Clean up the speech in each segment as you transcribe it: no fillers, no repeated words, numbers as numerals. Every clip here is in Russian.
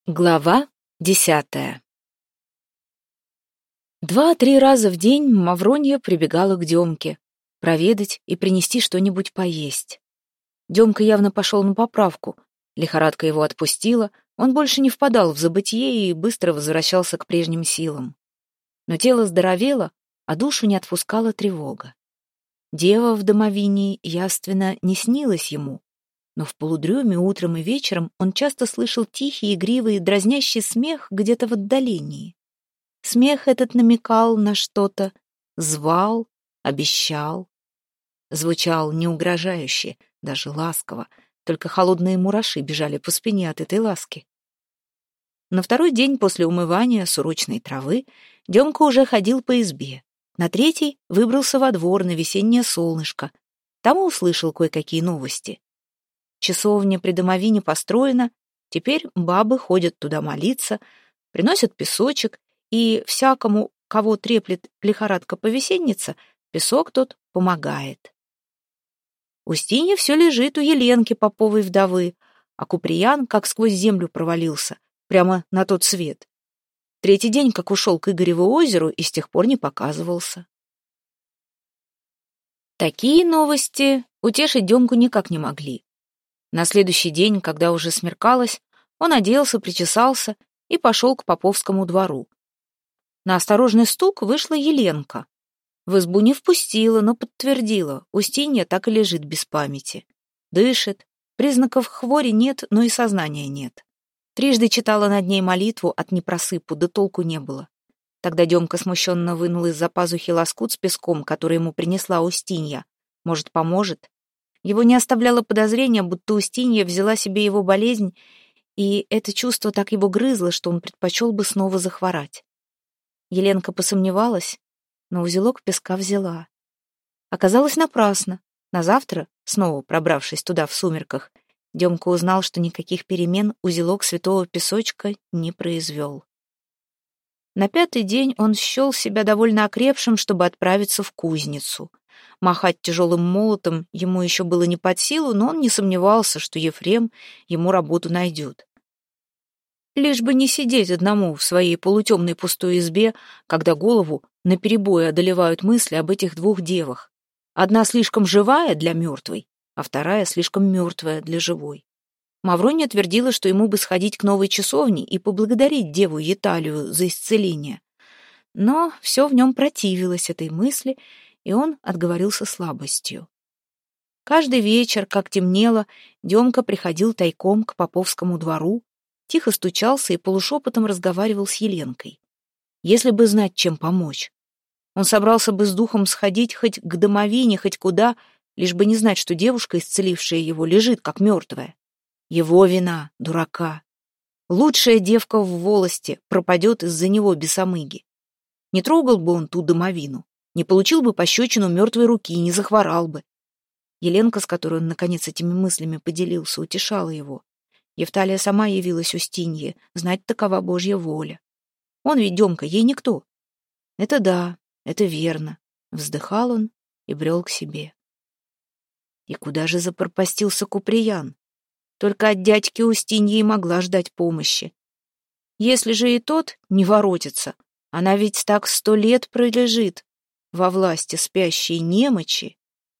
Глава 10. 2-3 раза в день Мавронья прибегала к Демке, проведать и принести что-нибудь поесть. Демка явно пошел на поправку, лихорадка его отпустила, он больше не впадал в забытье и быстро возвращался к прежним силам. Но тело здоровело, а душу не отпускала тревога. Дева в домовине явственно не снилась ему, но в полудреме утром и вечером он часто слышал тихий, игривый, дразнящий смех где-то в отдалении. Смех этот намекал на что-то, звал, обещал. Звучал не угрожающе, даже ласково, только холодные мураши бежали по спине от этой ласки. На второй день после умывания с урочной травы Демка уже ходил по избе. На третий выбрался во двор на весеннее солнышко. Там и услышал кое-какие новости. Часовня при домовине построена, теперь бабы ходят туда молиться, приносят песочек, и всякому, кого треплет лихорадка-повесенница, песок тот помогает. Устинья все лежит у Еленки поповой вдовы, а Куприян как сквозь землю провалился, прямо на тот свет. Третий день, как ушел к Игореву озеру, и с тех пор не показывался. Такие новости утешить Демку никак не могли. На следующий день, когда уже смеркалось, он оделся, причесался и пошел к Поповскому двору. На осторожный стук вышла Еленка. В избу не впустила, но подтвердила, Устинья так и лежит без памяти. Дышит, признаков хвори нет, но и сознания нет. Трижды читала над ней молитву от непросыпу, да толку не было. Тогда Демка смущенно вынул из-за пазухи лоскут с песком, который ему принесла Устинья. Может, поможет? Его не оставляло подозрения, будто Устинья взяла себе его болезнь, и это чувство так его грызло, что он предпочел бы снова захворать. Еленка посомневалась, но узелок песка взяла. Оказалось напрасно. На завтра, снова пробравшись туда в сумерках, Демка узнал, что никаких перемен узелок святого песочка не произвел. На пятый день он счел себя довольно окрепшим, чтобы отправиться в кузницу. Махать тяжелым молотом ему еще было не под силу, но он не сомневался, что Ефрем ему работу найдет. Лишь бы не сидеть одному в своей полутемной пустой избе, когда голову наперебой одолевают мысли об этих двух девах. Одна слишком живая для мертвой, а вторая слишком мертвая для живой. Мавронья твердила, что ему бы сходить к новой часовне и поблагодарить деву Еталию за исцеление. Но все в нем противилось этой мысли, и он отговорился слабостью. Каждый вечер, как темнело, Демка приходил тайком к Поповскому двору, тихо стучался и полушепотом разговаривал с Еленкой. Если бы знать, чем помочь. Он собрался бы с духом сходить хоть к домовине, хоть куда, лишь бы не знать, что девушка, исцелившая его, лежит, как мертвая. Его вина, дурака. Лучшая девка в волости пропадет из-за него бесомыги. Не трогал бы он ту домовину, не получил бы пощечину мертвой руки и не захворал бы. Еленка, с которой он, наконец, этими мыслями поделился, утешала его. Евталия сама явилась Устинье, знать такова Божья воля. Он ведь, Демка, ей никто. Это да, это верно. Вздыхал он и брел к себе. И куда же запропастился Куприян? Только от дядьки Устиньи и могла ждать помощи. Если же и тот не воротится, она ведь так 100 лет пролежит во власти спящей немочи.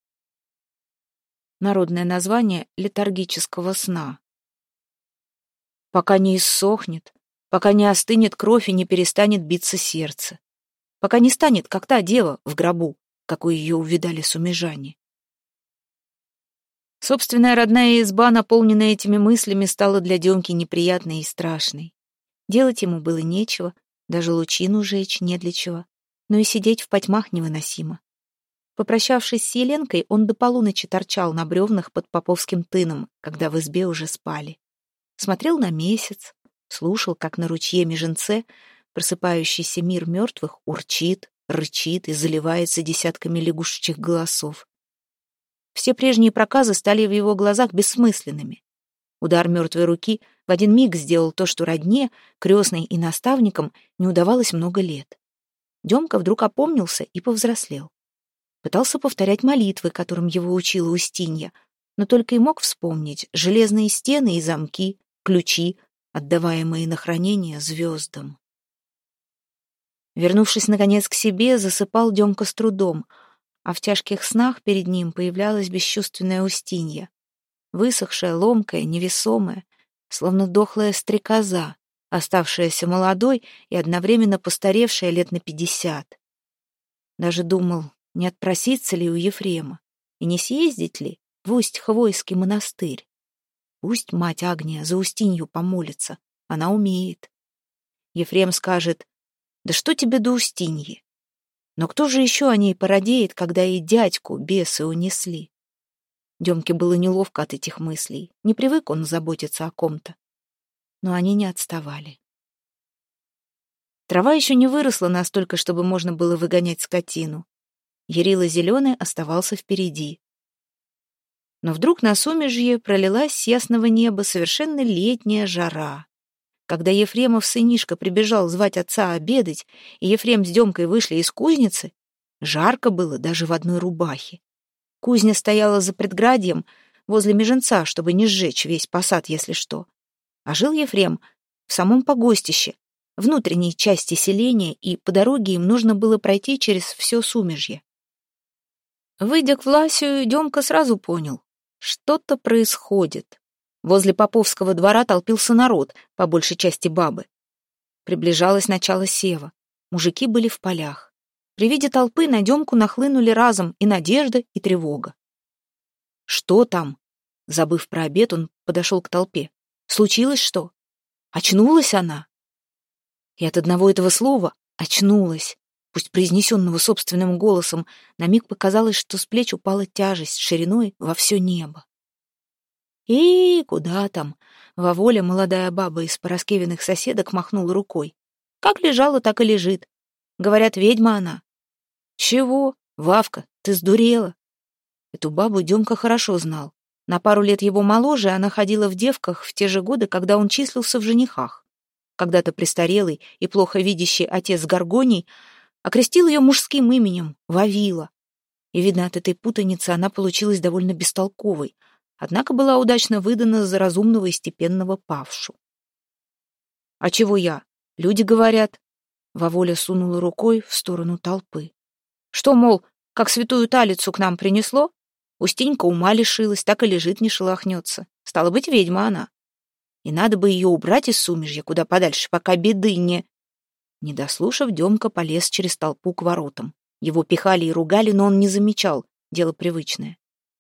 Народное название летаргического сна. Пока не иссохнет, пока не остынет кровь и не перестанет биться сердце, пока не станет, как та дева в гробу, какой ее увидали сумежане. Собственная родная изба, наполненная этими мыслями, стала для Демки неприятной и страшной. Делать ему было нечего, даже лучину жечь не для чего, но и сидеть в потьмах невыносимо. Попрощавшись с Еленкой, он до полуночи торчал на бревнах под Поповским тыном, когда в избе уже спали. Смотрел на месяц, слушал, как на ручье Меженце просыпающийся мир мертвых урчит, рычит и заливается десятками лягушечьих голосов. Все прежние проказы стали в его глазах бессмысленными. Удар мертвой руки в один миг сделал то, что родне, крестной и наставникам не удавалось много лет. Демка вдруг опомнился и повзрослел. Пытался повторять молитвы, которым его учила Устинья, но только и мог вспомнить железные стены и замки, ключи, отдаваемые на хранение звездам. Вернувшись, наконец, к себе, засыпал Демка с трудом, а в тяжких снах перед ним появлялась бесчувственная Устинья, высохшая, ломкая, невесомая, словно дохлая стрекоза, оставшаяся молодой и одновременно постаревшая лет на 50. Даже думал, не отпроситься ли у Ефрема и не съездить ли в Усть-Хвойский монастырь. Пусть мать Агния за Устинью помолится, она умеет. Ефрем скажет: «Да что тебе до Устиньи? Но кто же еще о ней породеет, когда и дядьку бесы унесли?» Демке было неловко от этих мыслей, не привык он заботиться о ком-то. Но они не отставали. Трава еще не выросла настолько, чтобы можно было выгонять скотину. Ярила зеленый оставался впереди. Но вдруг на Сумежье пролилась с ясного неба совершенно летняя жара. Когда Ефремов сынишка прибежал звать отца обедать, и Ефрем с Демкой вышли из кузницы, жарко было даже в одной рубахе. Кузня стояла за предградьем, возле меженца, чтобы не сжечь весь посад, если что. А жил Ефрем в самом погостище, внутренней части селения, и по дороге им нужно было пройти через все Сумежье. Выйдя к Власию, Демка сразу понял — что-то происходит. Возле поповского двора толпился народ, по большей части бабы. Приближалось начало сева. Мужики были в полях. При виде толпы на Демку нахлынули разом и надежда, и тревога. «Что там?» Забыв про обед, он подошел к толпе. «Случилось что? Очнулась она?» И от одного этого слова «очнулась», пусть произнесенного собственным голосом, на миг показалось, что с плеч упала тяжесть шириной во все небо. И куда там? Воволя, молодая баба из Пороскевиных соседок, махнула рукой. Как лежала, так и лежит. Говорят, ведьма она. Чего? Вавка, ты сдурела? Эту бабу Демка хорошо знал. На пару лет его моложе она ходила в девках в те же годы, когда он числился в женихах. Когда-то престарелый и плохо видящий отец Горгоний окрестил ее мужским именем — Вавила. И, видно, от этой путаницы она получилась довольно бестолковой, однако была удачно выдана за разумного и степенного Павшу. «А чего я? Люди говорят». Воволя сунула рукой в сторону толпы. «Что, мол, как святую талицу к нам принесло? Устинька ума лишилась, так и лежит, не шелохнется. Стало быть, ведьма она. И надо бы ее убрать из Сумежья куда подальше, пока беды не...» Не дослушав, Демка полез через толпу к воротам. Его пихали и ругали, но он не замечал, дело привычное.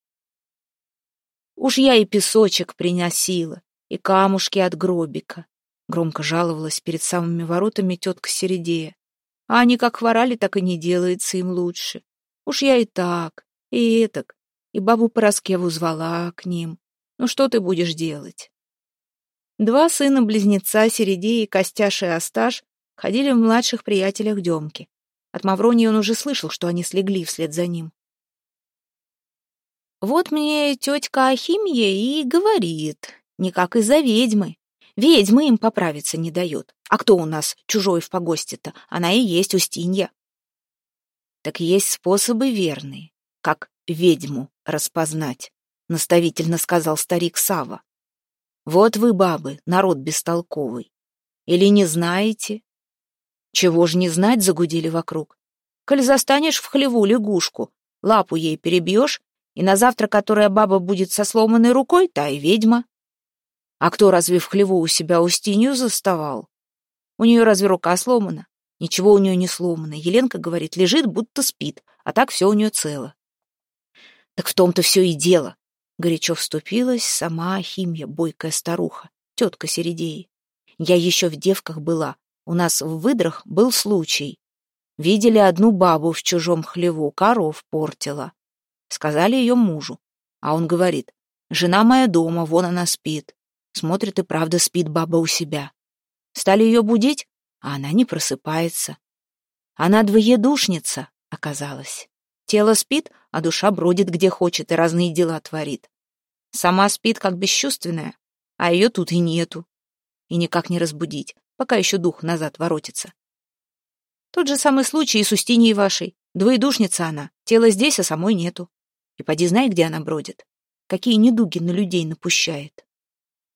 «Уж я и песочек приносила, и камушки от гробика», — громко жаловалась перед самыми воротами тетка Середея. «А они как хворали, так и не делается им лучше. Уж я и так, и этак, и бабу Пороскеву звала к ним. Ну что ты будешь делать?» Два сына-близнеца, Середея и Костяша и Осташ, ходили в младших приятелях Демки. От Мавронии он уже слышал, что они слегли вслед за ним. «Вот мне тетка Ахимья и говорит, никак из-за ведьмы. Ведьма им поправиться не дает. А кто у нас чужой в погосте-то? Она и есть Устинья». «Так есть способы верные, как ведьму распознать», — наставительно сказал старик Сава. «Вот вы, бабы, народ бестолковый. Или не знаете?» «Чего ж не знать?» — загудели вокруг. «Коль застанешь в хлеву лягушку, лапу ей перебьешь, и на завтра, которая баба будет со сломанной рукой, та и ведьма. А кто разве в хлеву у себя Устинью заставал? У нее разве рука сломана? Ничего у нее не сломано. Еленка говорит, лежит, будто спит, а так все у нее цело». «Так в том-то все и дело», — горячо вступилась сама Ахимья, бойкая старуха, тетка Середеи. «Я еще в девках была. У нас в выдрах был случай. Видели одну бабу в чужом хлеву, коров портила. Сказали ее мужу. А он говорит, жена моя дома, вон она спит. Смотрит, и правда спит баба у себя. Стали ее будить, а она не просыпается. Она двоедушница оказалась. Тело спит, а душа бродит где хочет и разные дела творит. Сама спит, как бесчувственная, а ее тут и нету. И никак не разбудить, пока еще дух назад воротится. Тот же самый случай и с Устиньей вашей. Двоедушница она, тело здесь, а самой нету. И поди знай, где она бродит. Какие недуги на людей напущает.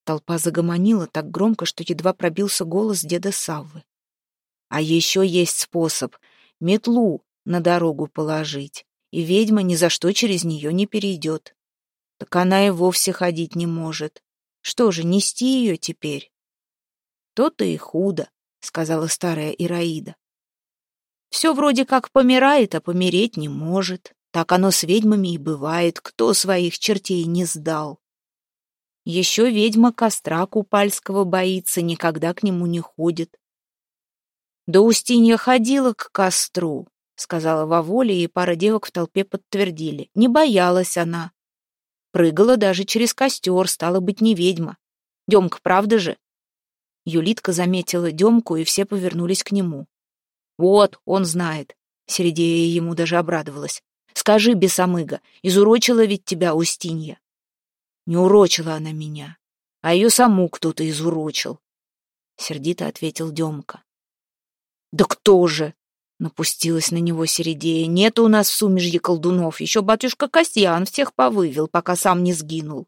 Толпа загомонила так громко, что едва пробился голос деда Саввы. А еще есть способ — метлу на дорогу положить, и ведьма ни за что через нее не перейдет. Так она и вовсе ходить не может. Что же, нести ее теперь? То-то и худо, — сказала старая Ираида. Все вроде как помирает, а помереть не может. Так оно с ведьмами и бывает, кто своих чертей не сдал. Еще ведьма костра купальского боится, никогда к нему не ходит. Да Устинья ходила к костру, — сказала Воволя, и пара девок в толпе подтвердили. Не боялась она. Прыгала даже через костер, стала быть, не ведьма. Демка, правда же? Юлитка заметила Демку, и все повернулись к нему. Вот, он знает. Середея ему даже обрадовалась. Скажи, бесомыга, изурочила ведь тебя Устинья? Не урочила она меня, а ее саму кто-то изурочил, — сердито ответил Демка. Да кто же? Напустилась на него Середея. Нет у нас в Сумежье колдунов, еще батюшка Касьян всех повывел, пока сам не сгинул.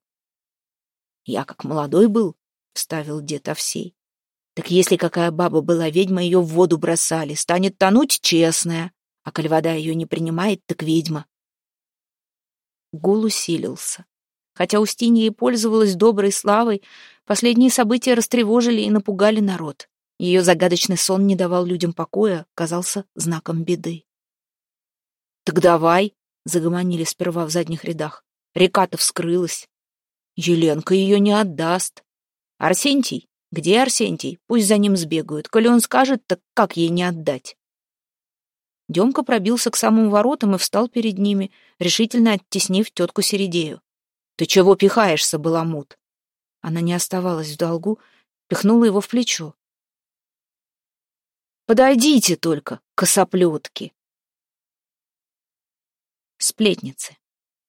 Я как молодой был, — вставил дед Овсей. Так если какая баба была ведьма, ее в воду бросали, станет тонуть честная, а коль вода ее не принимает, так ведьма. Гул усилился. Хотя Устинья и пользовалась доброй славой, последние события растревожили и напугали народ. Ее загадочный сон не давал людям покоя, казался знаком беды. «Так давай!» — загомонили сперва в задних рядах. «Река-то вскрылась. Еленка ее не отдаст. Арсентий? Где Арсентий? Пусть за ним сбегают. Коли он скажет, так как ей не отдать?» Демка пробился к самым воротам и встал перед ними, решительно оттеснив тетку Середею. «Ты чего пихаешься, баламут?» Она не оставалась в долгу, пихнула его в плечо. «Подойдите только, косоплетки!» Сплетницы.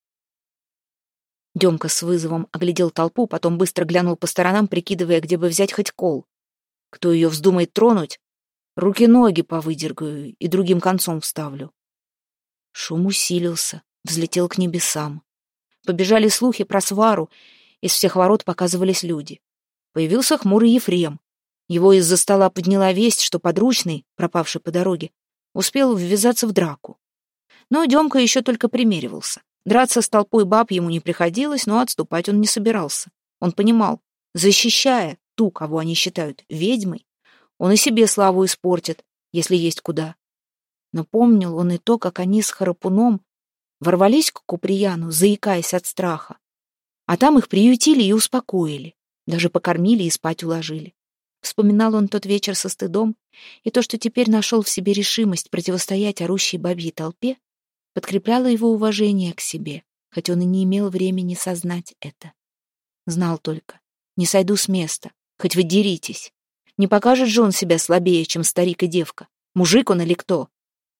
Демка с вызовом оглядел толпу, потом быстро глянул по сторонам, прикидывая, где бы взять хоть кол. Кто ее вздумает тронуть, руки-ноги повыдергаю и другим концом вставлю. Шум усилился, взлетел к небесам. Побежали слухи про свару, из всех ворот показывались люди. Появился хмурый Ефрем. Его из-за стола подняла весть, что подручный, пропавший по дороге, успел ввязаться в драку. Но Демка еще только примеривался. Драться с толпой баб ему не приходилось, но отступать он не собирался. Он понимал, защищая ту, кого они считают ведьмой, он и себе славу испортит, если есть куда. Но помнил он и то, как они с Харапуном ворвались к Куприяну, заикаясь от страха. А там их приютили и успокоили, даже покормили и спать уложили. Вспоминал он тот вечер со стыдом, и то, что теперь нашел в себе решимость противостоять орущей бабьей толпе, подкрепляло его уважение к себе, хоть он и не имел времени сознать это. Знал только, не сойду с места, хоть вы деритесь. Не покажет же он себя слабее, чем старик и девка. Мужик он или кто?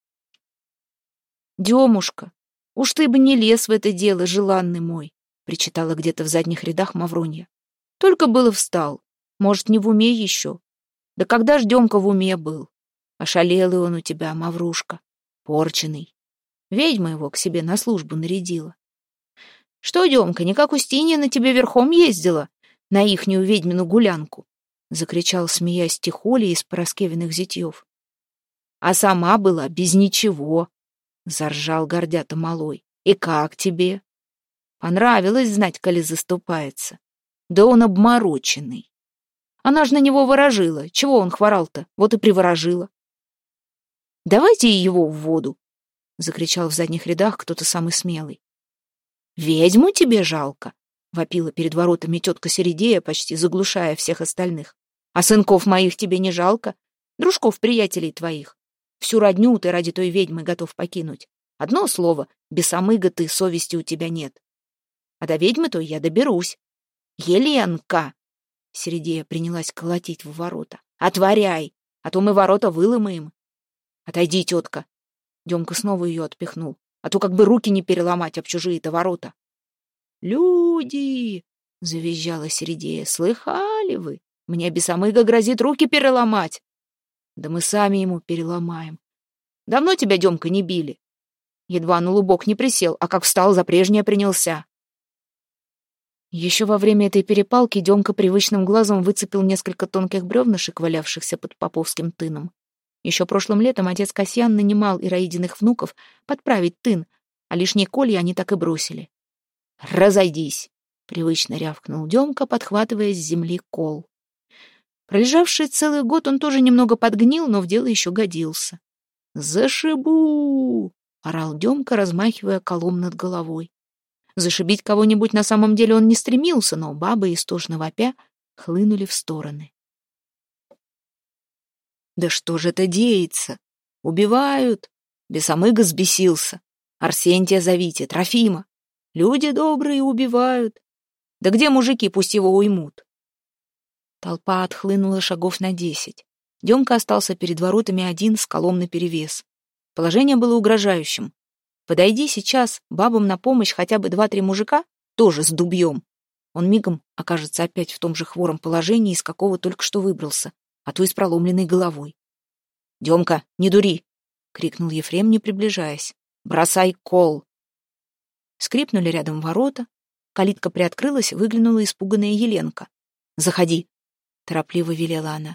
«Демушка, уж ты бы не лез в это дело, желанный мой», причитала где-то в задних рядах Мавронья. «Только было встал. Может, не в уме еще? Да когда ж Демка в уме был? Ошалелый он у тебя, Маврушка, порченый. Ведьма его к себе на службу нарядила. Что, Демка, не как Устинья на тебе верхом ездила, на ихнюю ведьмину гулянку?» закричал, смеясь, Тихоля из Пороскевиных зятьев. «А сама была без ничего», заржал гордята малой. «И как тебе? Понравилось знать, коли заступается. Да он обмороченный. Она ж на него ворожила. Чего он хворал-то? Вот и приворожила». «Давайте его в воду», — закричал в задних рядах кто-то самый смелый. «Ведьму тебе жалко», — вопила перед воротами тетка Середея, почти заглушая всех остальных. «А сынков моих тебе не жалко? Дружков-приятелей твоих? Всю родню ты ради той ведьмы готов покинуть. Одно слово, бесомыга ты, совести у тебя нет. А до ведьмы-то я доберусь. Еленка!» Середея принялась колотить в ворота. «Отворяй, а то мы ворота выломаем». «Отойди, тетка!» Демка снова ее отпихнул. «А то как бы руки не переломать об чужие-то ворота». «Люди!» — завизжала Середея. «Слыхали вы? Мне бесомыга грозит руки переломать». «Да мы сами ему переломаем. Давно тебя, Демка, не били? Едва на лубок не присел, а как встал, за прежнее принялся». Еще во время этой перепалки Демка привычным глазом выцепил несколько тонких бревнышек, валявшихся под поповским тыном. Еще прошлым летом отец Касьян нанимал Ираидиных внуков подправить тын, а лишние колья они так и бросили. «Разойдись!» — привычно рявкнул Демка, подхватывая с земли кол. Пролежавший целый год он тоже немного подгнил, но в дело еще годился. «Зашибу!» — орал Демка, размахивая колом над головой. Зашибить кого-нибудь на самом деле он не стремился, но бабы, истошно вопя, хлынули в стороны. «Да что же это деется? Убивают!» Бесомыга взбесился. «Арсентия зовите, Трофима! Люди добрые убивают! Да где мужики, пусть его уймут!» Толпа отхлынула шагов на 10. Демка остался перед воротами один с колом наперевес. Положение было угрожающим. Подойди сейчас бабам на помощь хотя бы 2-3 мужика, тоже с дубьем. Он мигом окажется опять в том же хвором положении, из какого только что выбрался, а то и с проломленной головой. «Демка, не дури!» — крикнул Ефрем, не приближаясь. «Бросай кол!» Скрипнули рядом ворота. Калитка приоткрылась, выглянула испуганная Еленка. «Заходи!» — торопливо велела она.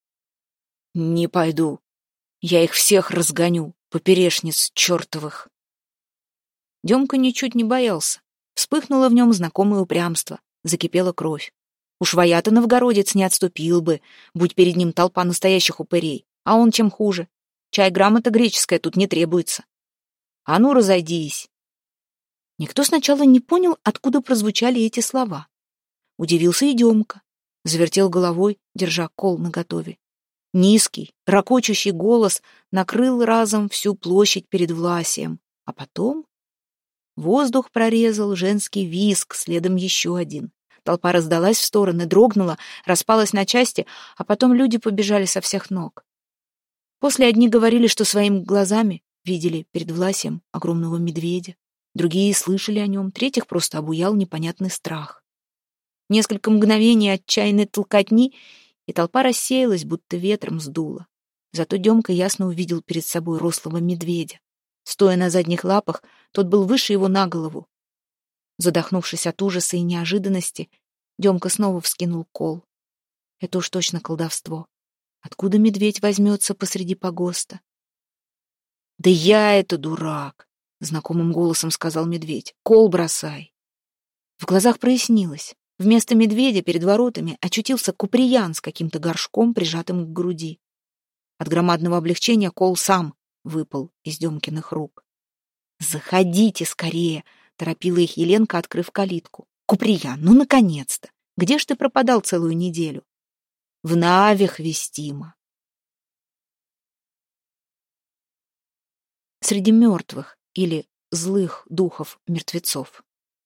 «Не пойду. Я их всех разгоню, поперечниц чертовых!» Демка ничуть не боялся. Вспыхнуло в нем знакомое упрямство, закипела кровь. Уж Ваята новгородец не отступил бы, будь перед ним толпа настоящих упырей, а он чем хуже. Чай грамота греческая тут не требуется. А ну, разойдись. Никто сначала не понял, откуда прозвучали эти слова. Удивился и Демка. Завертел головой, держа кол наготове. Низкий, ракочущий голос накрыл разом всю площадь перед Власием, а потом воздух прорезал женский визг, следом еще один. Толпа раздалась в стороны, дрогнула, распалась на части, а потом люди побежали со всех ног. После одни говорили, что своими глазами видели перед Власием огромного медведя, другие слышали о нем, третьих просто обуял непонятный страх. Несколько мгновений отчаянной толкотни, и толпа рассеялась, будто ветром сдуло. Зато Демка ясно увидел перед собой рослого медведя. Стоя на задних лапах, тот был выше его на голову. Задохнувшись от ужаса и неожиданности, Демка снова вскинул кол. Это уж точно колдовство. Откуда медведь возьмется посреди погоста? «Да я это дурак!» — знакомым голосом сказал медведь. «Кол бросай!» В глазах прояснилось. Вместо медведя перед воротами очутился Куприян с каким-то горшком, прижатым к груди. От громадного облегчения кол сам выпал из Демкиных рук. «Заходите скорее!» — торопила их Еленка, открыв калитку. «Куприян, ну, наконец-то! Где ж ты пропадал целую неделю?» «В Навях вестимо!» Среди мертвых или злых духов-мертвецов.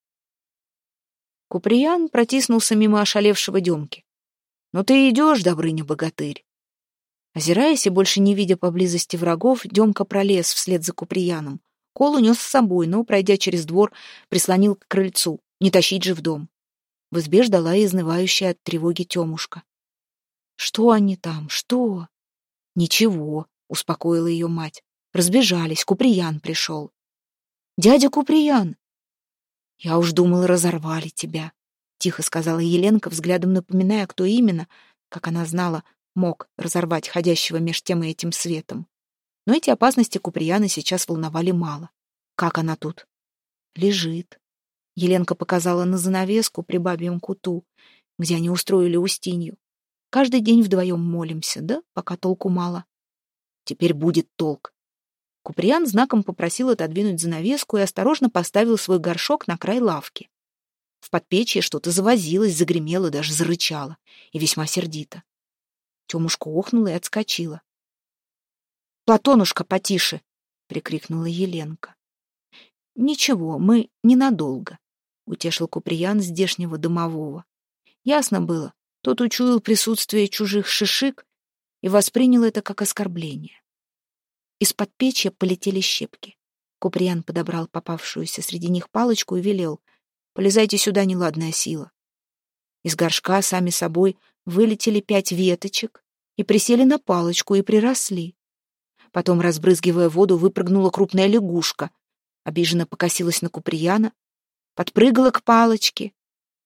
Куприян протиснулся мимо ошалевшего Демки. «Ну ты идешь, Добрыня-богатырь!» Озираясь и больше не видя поблизости врагов, Демка пролез вслед за Куприяном. Кол унес с собой, но, пройдя через двор, прислонил к крыльцу. Не тащить же в дом. В избе ждала изнывающая от тревоги Темушка. «Что они там? Что?» «Ничего», — успокоила ее мать. Разбежались, Куприян пришел. «Дядя Куприян!» «Я уж думала, разорвали тебя», — тихо сказала Еленка, взглядом напоминая, кто именно, как она знала, мог разорвать ходящего меж тем и этим светом. Но эти опасности Куприяна сейчас волновали мало. Как она тут? Лежит. Еленка показала на занавеску при бабьем куту, где они устроили Устинью. Каждый день вдвоем молимся, да, пока толку мало. Теперь будет толк. Куприян знаком попросил отодвинуть занавеску и осторожно поставил свой горшок на край лавки. В подпечье что-то завозилось, загремело, даже зарычало, и весьма сердито. Темушка охнула и отскочила. «Платонушка, потише!» — прикрикнула Еленка. «Ничего, мы ненадолго», — утешил Куприян здешнего домового. Ясно было, тот учуял присутствие чужих шишик и воспринял это как оскорбление. Из-под печья полетели щепки. Куприян подобрал попавшуюся среди них палочку и велел: «Полезайте сюда, неладная сила». Из горшка сами собой вылетели 5 веточек и присели на палочку и приросли. Потом, разбрызгивая воду, выпрыгнула крупная лягушка, обиженно покосилась на Куприяна, подпрыгала к палочке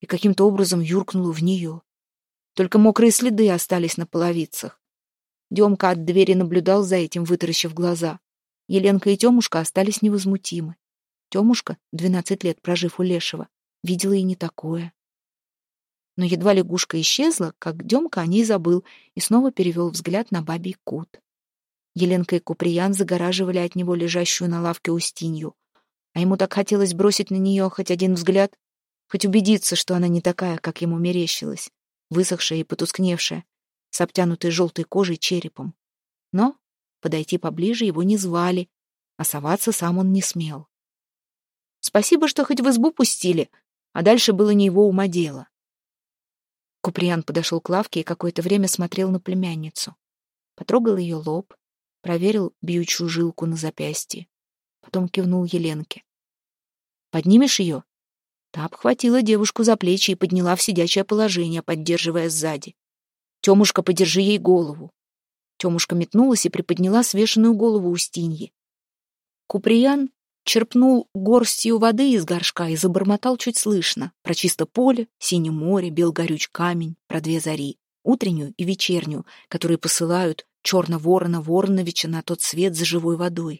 и каким-то образом юркнула в нее. Только мокрые следы остались на половицах. Демка от двери наблюдал за этим, вытаращив глаза. Еленка и Темушка остались невозмутимы. Темушка, 12 лет прожив у Лешего, видела и не такое. Но едва лягушка исчезла, как Демка о ней забыл и снова перевел взгляд на бабий кут. Еленка и Куприян загораживали от него лежащую на лавке Устинью, а ему так хотелось бросить на нее хоть один взгляд, хоть убедиться, что она не такая, как ему мерещилась, высохшая и потускневшая, с обтянутой желтой кожей черепом. Но подойти поближе его не звали, а соваться сам он не смел. Спасибо, что хоть в избу пустили, а дальше было не его ума дело. Куприян подошел к лавке и какое-то время смотрел на племянницу. Потрогал ее лоб, проверил бьючую жилку на запястье. Потом кивнул Еленке. «Поднимешь ее?» Та обхватила девушку за плечи и подняла в сидячее положение, поддерживая сзади. «Темушка, подержи ей голову». Темушка метнулась и приподняла свешенную голову Устиньи. Куприян черпнул горстью воды из горшка и забормотал чуть слышно про чисто поле, синее море, бел горюч камень, про две зари, утреннюю и вечернюю, которые посылают черно-ворона Вороновича на тот свет за живой водой.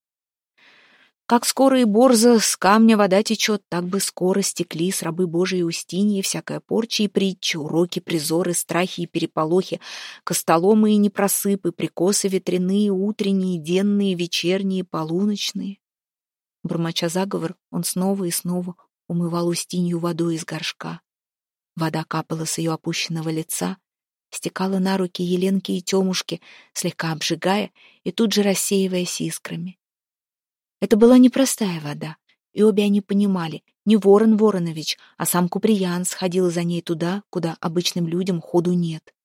Как скоро и борзо с камня вода течет, так бы скоро стекли с рабы Божией Устиньи всякая порча и притча, уроки, призоры, страхи и переполохи, костоломы и непросыпы, прикосы ветряные, утренние, денные, вечерние, полуночные. Бормоча заговор, он снова и снова умывал Устинью водой из горшка. Вода капала с ее опущенного лица, стекала на руки Еленки и Темушки, слегка обжигая и тут же рассеиваясь искрами. Это была непростая вода, и обе они понимали, не Ворон Воронович, а сам Куприян сходил за ней туда, куда обычным людям ходу нет.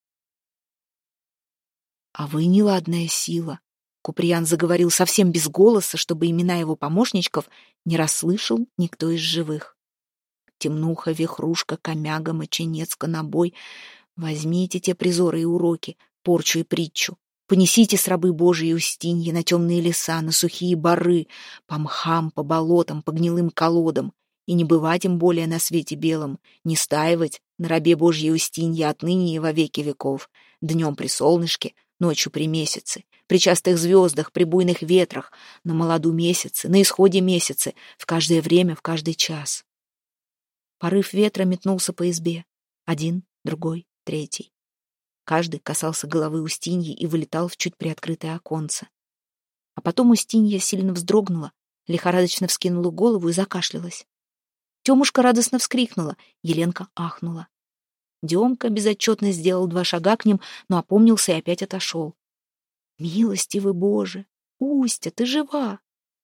«А вы неладная сила», — Куприян заговорил совсем без голоса, чтобы имена его помощничков не расслышал никто из живых. Темнуха, Вихрушка, Комяга, Моченец, Конобой, возьмите те призоры и уроки, порчу и притчу. Понесите с рабы Божией Устиньи на темные леса, на сухие боры, по мхам, по болотам, по гнилым колодам, и не бывать им более на свете белом, не стаивать на рабе Божьей Устиньи отныне и во веки веков, днем при солнышке, ночью при месяце, при частых звездах, при буйных ветрах, на молоду месяце, на исходе месяца, в каждое время, в каждый час. Порыв ветра метнулся по избе. Один, другой, третий. Каждый касался головы Устиньи и вылетал в чуть приоткрытое оконце. А потом Устинья сильно вздрогнула, лихорадочно вскинула голову и закашлялась. Темушка радостно вскрикнула, Еленка ахнула. Демка безотчетно сделал 2 шага к ним, но опомнился и опять отошел. «Милостивый Боже! Устя, ты жива!»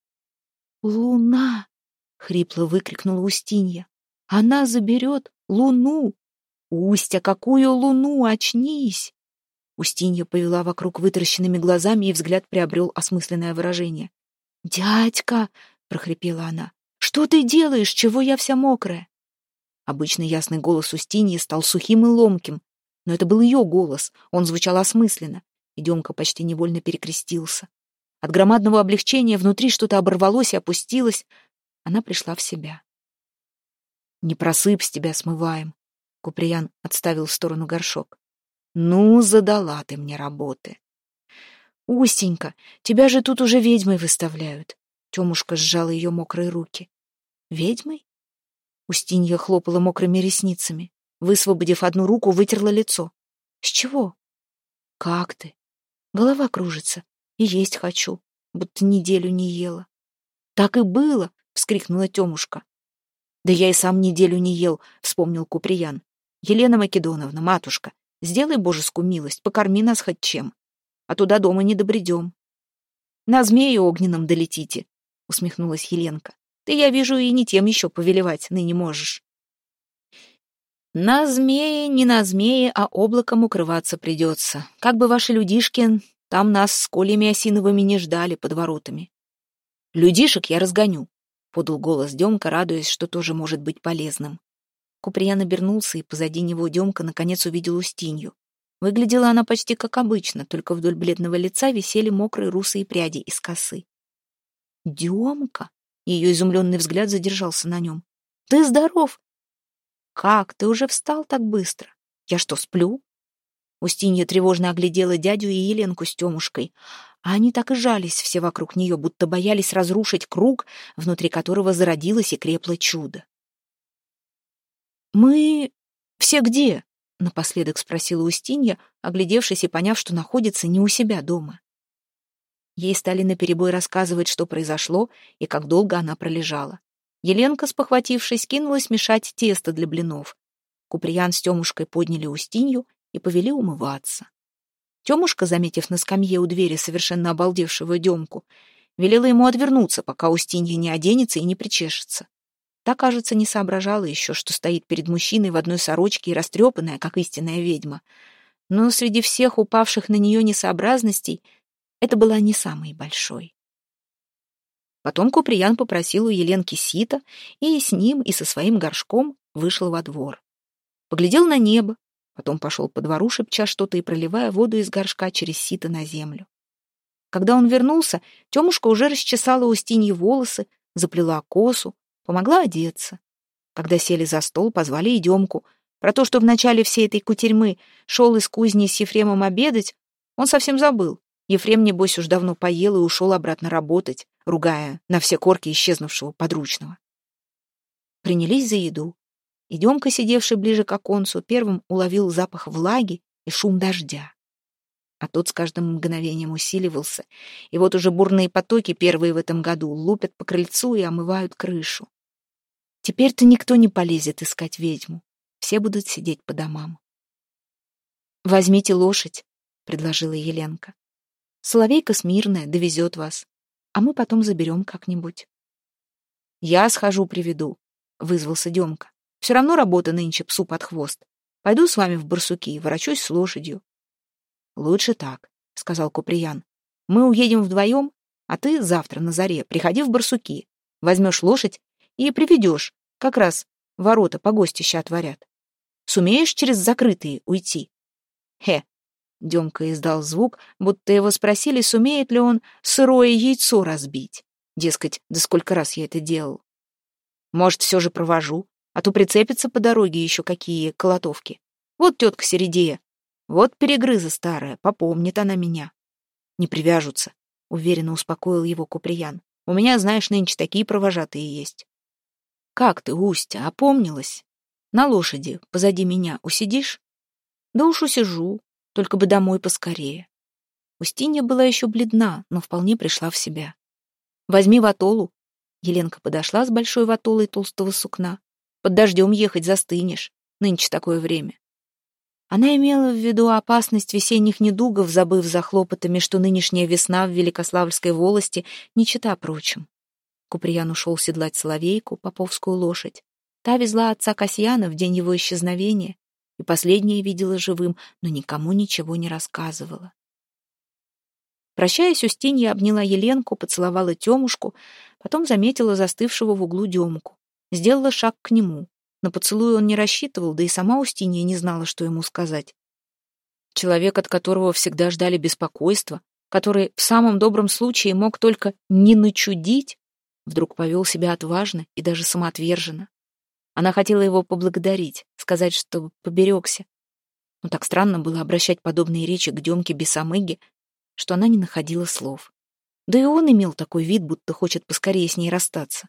«Луна!» — хрипло выкрикнула Устинья. «Она заберет луну!» «Устя, какую луну? Очнись!» Устинья повела вокруг вытаращенными глазами, и взгляд приобрел осмысленное выражение. «Дядька!» — прохрипела она. «Что ты делаешь? Чего я вся мокрая?» Обычный ясный голос Устиньи стал сухим и ломким, но это был ее голос, он звучал осмысленно, и Демка почти невольно перекрестился. От громадного облегчения внутри что-то оборвалось и опустилось. Она пришла в себя. «Не просыпь, с тебя смываем», — Куприян отставил в сторону горшок. «Ну, задала ты мне работы». «Устенька, тебя же тут уже ведьмой выставляют», — Темушка сжала ее мокрые руки. «Ведьмой?» Устинья хлопала мокрыми ресницами. Высвободив одну руку, вытерла лицо. «С чего?» «Как ты?» «Голова кружится, и есть хочу, будто неделю не ела». «Так и было!» — вскрикнула Темушка. «Да я и сам неделю не ел», — вспомнил Куприян. «Елена Македоновна, матушка, сделай божескую милость, покорми нас хоть чем, а туда дома не добредем». «На змее огненном долетите», — усмехнулась Еленка. «Ты, я вижу, и не тем еще повелевать ныне можешь». «На змее, не на змее, а облаком укрываться придется. Как бы ваши людишки там нас с кольями осиновыми не ждали под воротами». «Людишек я разгоню», — подал голос Демка, радуясь, что тоже может быть полезным. Куприян обернулся, и позади него Демка наконец увидел Устинью. Выглядела она почти как обычно, только вдоль бледного лица висели мокрые русые пряди из косы. «Демка?» — ее изумленный взгляд задержался на нем. «Ты здоров?» «Как? Ты уже встал так быстро? Я что, сплю?» Устинья тревожно оглядела дядю и Еленку с Тёмушкой, а они так и жались все вокруг нее, будто боялись разрушить круг, внутри которого зародилось и крепло чудо. «Мы все где?» — напоследок спросила Устинья, оглядевшись и поняв, что находится не у себя дома. Ей стали наперебой рассказывать, что произошло и как долго она пролежала. Еленка, спохватившись, кинулась мешать тесто для блинов. Куприян с Тёмушкой подняли Устинью и повели умываться. Тёмушка, заметив на скамье у двери совершенно обалдевшего Демку, велела ему отвернуться, пока Устинья не оденется и не причешется. Та, кажется, не соображала еще, что стоит перед мужчиной в одной сорочке и растрепанная, как истинная ведьма. Но среди всех упавших на нее несообразностей это была не самой большой. Потом Куприян попросил у Еленки сита, и с ним, и со своим горшком вышел во двор. Поглядел на небо, потом пошел по двору, шепча что-то и проливая воду из горшка через сито на землю. Когда он вернулся, Тёмушка уже расчесала Устинье волосы, заплела косу, помогла одеться. Когда сели за стол, позвали и Демку. Про то, что в начале всей этой кутерьмы шел из кузни с Ефремом обедать, он совсем забыл. Ефрем, небось, уж давно поел и ушел обратно работать, ругая на все корки исчезнувшего подручного. Принялись за еду. И Демка, сидевший ближе к оконцу, первым уловил запах влаги и шум дождя. А тот с каждым мгновением усиливался, и вот уже бурные потоки, первые в этом году, лупят по крыльцу и омывают крышу. Теперь-то никто не полезет искать ведьму, все будут сидеть по домам. «Возьмите лошадь», — предложила Еленка. «Соловейка смирная, довезет вас, а мы потом заберем как-нибудь». «Я схожу, приведу», — вызвался Демка. «Все равно работа нынче псу под хвост. Пойду с вами в барсуки и ворочусь с лошадью». «Лучше так», — сказал Куприян. «Мы уедем вдвоем, а ты завтра на заре приходи в барсуки, возьмешь лошадь и приведешь, как раз ворота погостища отворят. Сумеешь через закрытые уйти?» «Хе!» — Демка издал звук, будто его спросили, сумеет ли он сырое яйцо разбить. Дескать, да сколько раз я это делал. «Может, все же провожу, а то прицепятся по дороге еще какие колотовки. Вот тетка Середея, вот перегрыза старая, попомнит она меня». «Не привяжутся», — уверенно успокоил его Куприян. «У меня, знаешь, нынче такие провожатые есть». «Как ты, Устя, опомнилась? На лошади позади меня усидишь?» «Да уж усижу, только бы домой поскорее». Устинья была еще бледна, но вполне пришла в себя. «Возьми ватолу». Еленка подошла с большой ватолой толстого сукна. «Под дождем ехать застынешь, нынче такое время». Она имела в виду опасность весенних недугов, забыв за хлопотами, что нынешняя весна в Великославльской волости не чета прочим. Куприян ушел седлать соловейку, поповскую лошадь. Та везла отца Касьяна в день его исчезновения, и последняя видела живым, но никому ничего не рассказывала. Прощаясь, Устинья обняла Еленку, поцеловала Тёмушку, потом заметила застывшего в углу Демку. Сделала шаг к нему. На поцелуй он не рассчитывал, да и сама Устинья не знала, что ему сказать. Человек, от которого всегда ждали беспокойства, который в самом добром случае мог только не начудить, вдруг повел себя отважно и даже самоотверженно. Она хотела его поблагодарить, сказать, что поберегся. Но так странно было обращать подобные речи к Демке Бесомыге, что она не находила слов. Да и он имел такой вид, будто хочет поскорее с ней расстаться.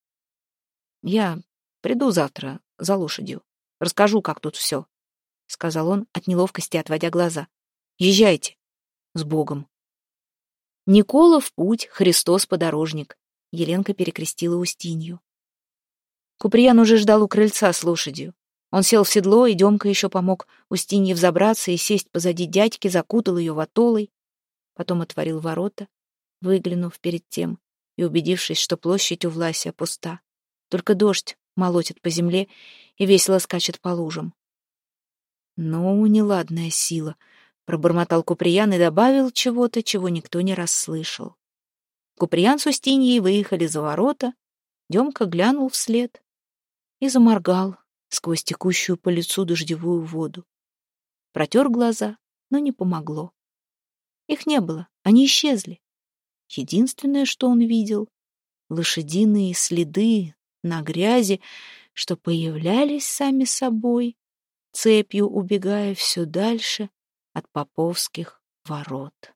«Я приду завтра за лошадью. Расскажу, как тут все», — сказал он, от неловкости отводя глаза. «Езжайте. С Богом». «Никола в путь, Христос подорожник», — Еленка перекрестила Устинью. Куприян уже ждал у крыльца с лошадью. Он сел в седло, и Демка еще помог Устинье взобраться и сесть позади дядьки, закутал ее ватолой. Потом отворил ворота, выглянув перед тем и убедившись, что площадь у Власия пуста. Только дождь молотит по земле и весело скачет по лужам. «Ну, неладная сила», — пробормотал Куприян и добавил чего-то, чего никто не расслышал. Куприян с Устиньей выехали за ворота, Демка глянул вслед и заморгал сквозь текущую по лицу дождевую воду. Протер глаза, но не помогло. Их не было, они исчезли. Единственное, что он видел — лошадиные следы на грязи, что появлялись сами собой, цепью убегая все дальше от поповских ворот.